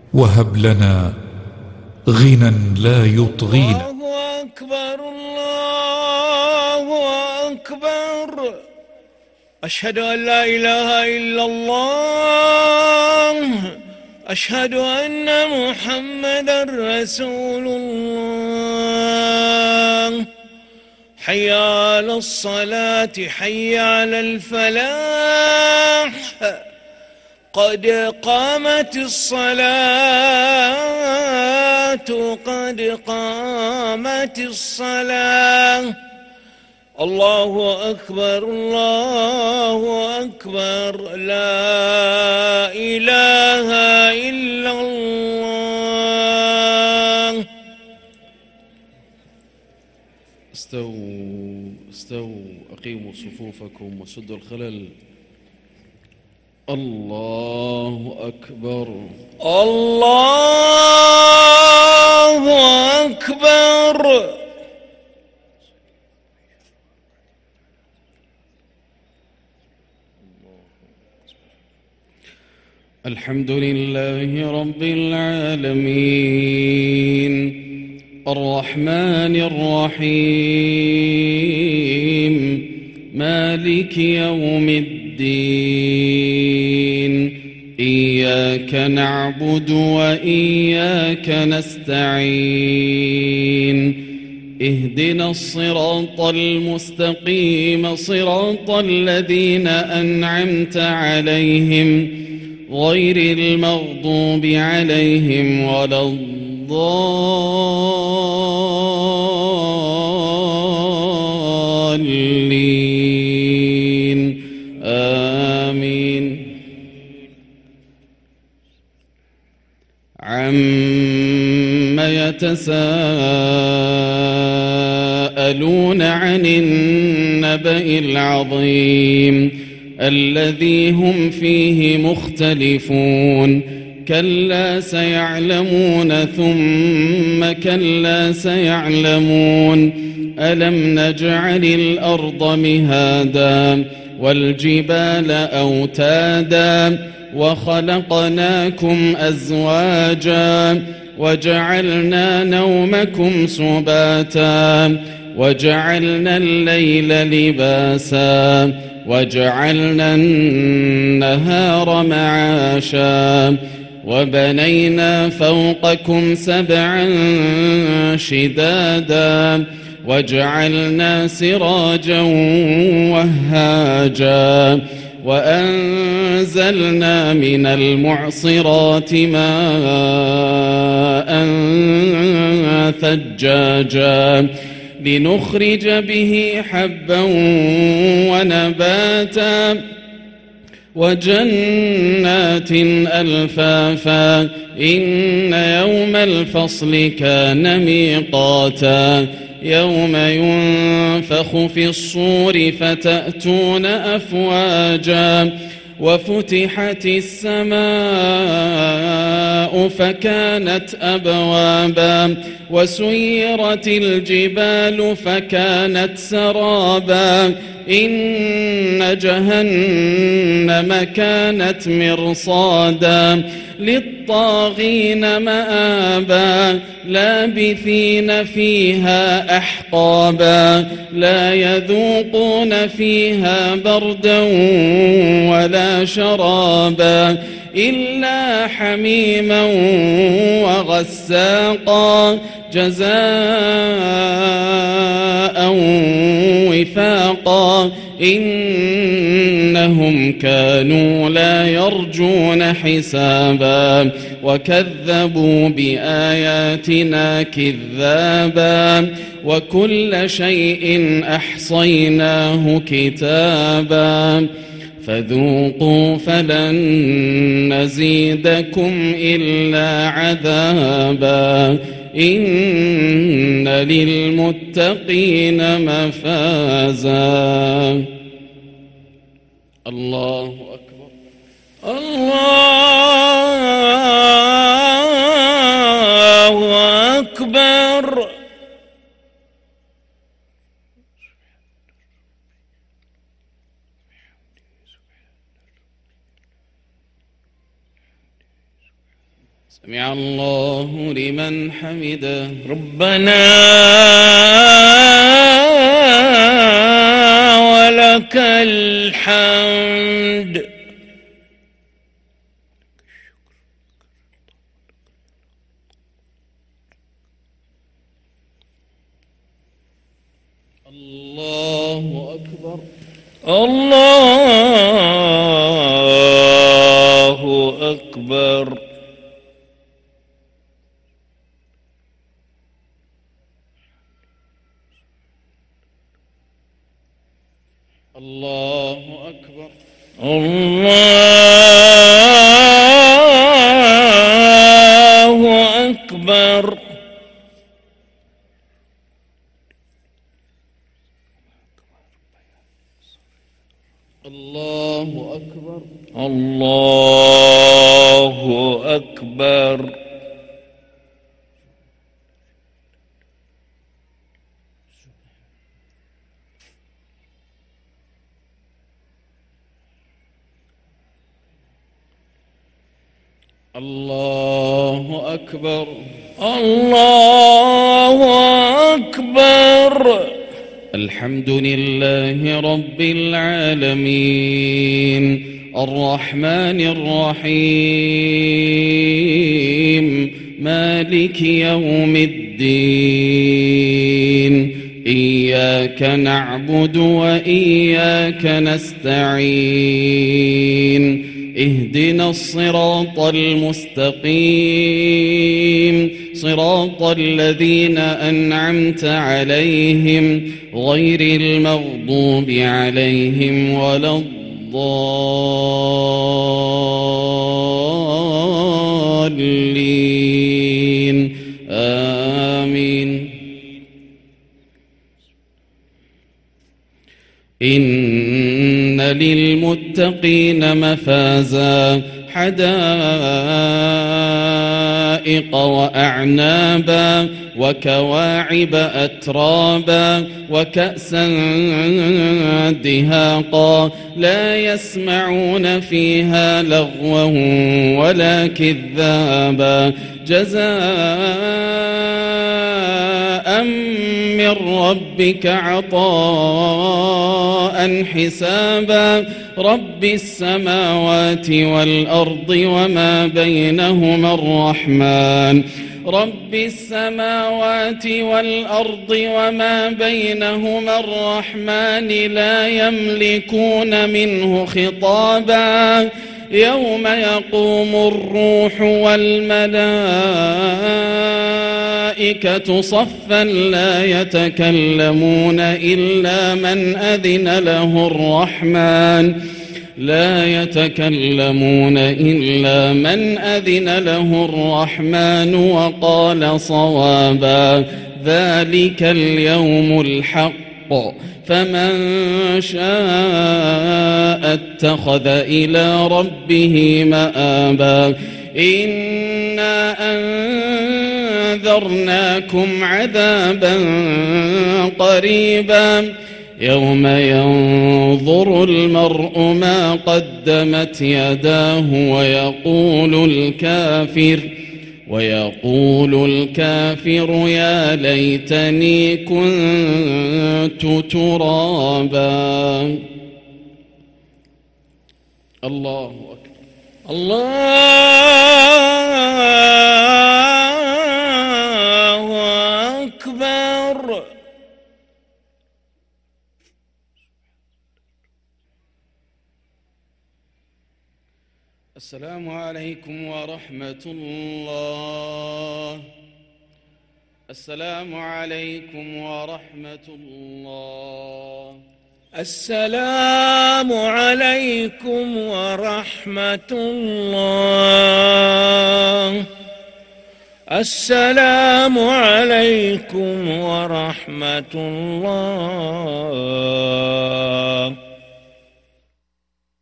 وهب لنا غنى لا يطغينا. الله أكبر الله أكبر. أشهد أن لا إله إلا الله. أشهد أن محمدا رسول الله. حي على الصلاة حي على الفلاح. قد قامت الصلاة قد قامت الصلاة. الله أكبر الله أكبر. لا إله إلا الله. استووا أقيموا صفوفكم وسدوا الخلل. الله أكبر الله أكبر. الحمد لله رب العالمين الرحمن الرحيم مالك يوم الدين. إياك نعبد وإياك نستعين. اهدنا الصراط المستقيم صراط الذين أنعمت عليهم غير المغضوب عليهم ولا الضالين. آمين. عم يتساءلون عن النبأ العظيم الذي هم فيه مختلفون. كلا سيعلمون ثم كلا سيعلمون. ألم نجعل الأرض مهادا والجبال أوتادا وخلقناكم أزواجا وجعلنا نومكم سباتا وجعلنا الليل لباسا وجعلنا النهار معاشا وبنينا فوقكم سبعا شدادا وجعلنا سراجا وهاجا وأنزلنا من المعصرات ماء ثجاجا لنخرج به حبا ونباتا وجنات ألفافا. إن يوم الفصل كان ميقاتا. يوم ينفخ في الصور فتأتون أفواجا وفتحت السماء فكانت أبوابا وسيرت الجبال فكانت سرابا. إن جهنم كانت مرصادا للطاغين مآبا لابثين فيها أحقابا لا يذوقون فيها بردا ولا شرابا إلا حميما وغساقا جزاء وفاقا. إنهم كانوا لا يرجون حسابا وكذبوا بآياتنا كذابا وكل شيء أحصيناه كتابا فذوقوا فلن نزيدكم إلا عذابا. إن للمتقين مفازا. الله أكبر الله أكبر. سمع الله لمن حمده. ربنا ولك الحمد. الله أكبر. الله أكبر. الله أكبر. الله أكبر. الله أكبر. الله أكبر. الله أكبر. الله أكبر. الحمد لله رب العالمين الرحمن الرحيم مالك يوم الدين إياك نعبد وإياك نستعين اهدنا الصراط المستقيم صراط الذين أنعمت عليهم غير المغضوب عليهم ولا الضالين آمين. إن للمتقين مفازا حدائق وأعنابا وكواعب أترابا وكأسا دهاقا لا يسمعون فيها لغوا ولا كذابا جزاء من ربك عطاء حسابا رب السماوات والأرض وما بينهما الرحمن رب السماوات والأرض وما بينهما الرحمن لا يملكون منه خطابا يوم يقوم الروح والملائكة صفا لا يتكلمون إلا من أذن له الرحمن وقال صوابا ذلك اليوم الحق فمن شاء اتخذ إلى ربه مآبا إنا أنذرناكم عذابا قريبا يوم ينظر المرء ما قدمت يداه ويقول الكافر يا ليتني كنت ترابا. الله أكبر. الله أكبر. السلام عليكم ورحمة الله. السلام عليكم ورحمة الله. السلام عليكم ورحمة الله. السلام عليكم ورحمة الله.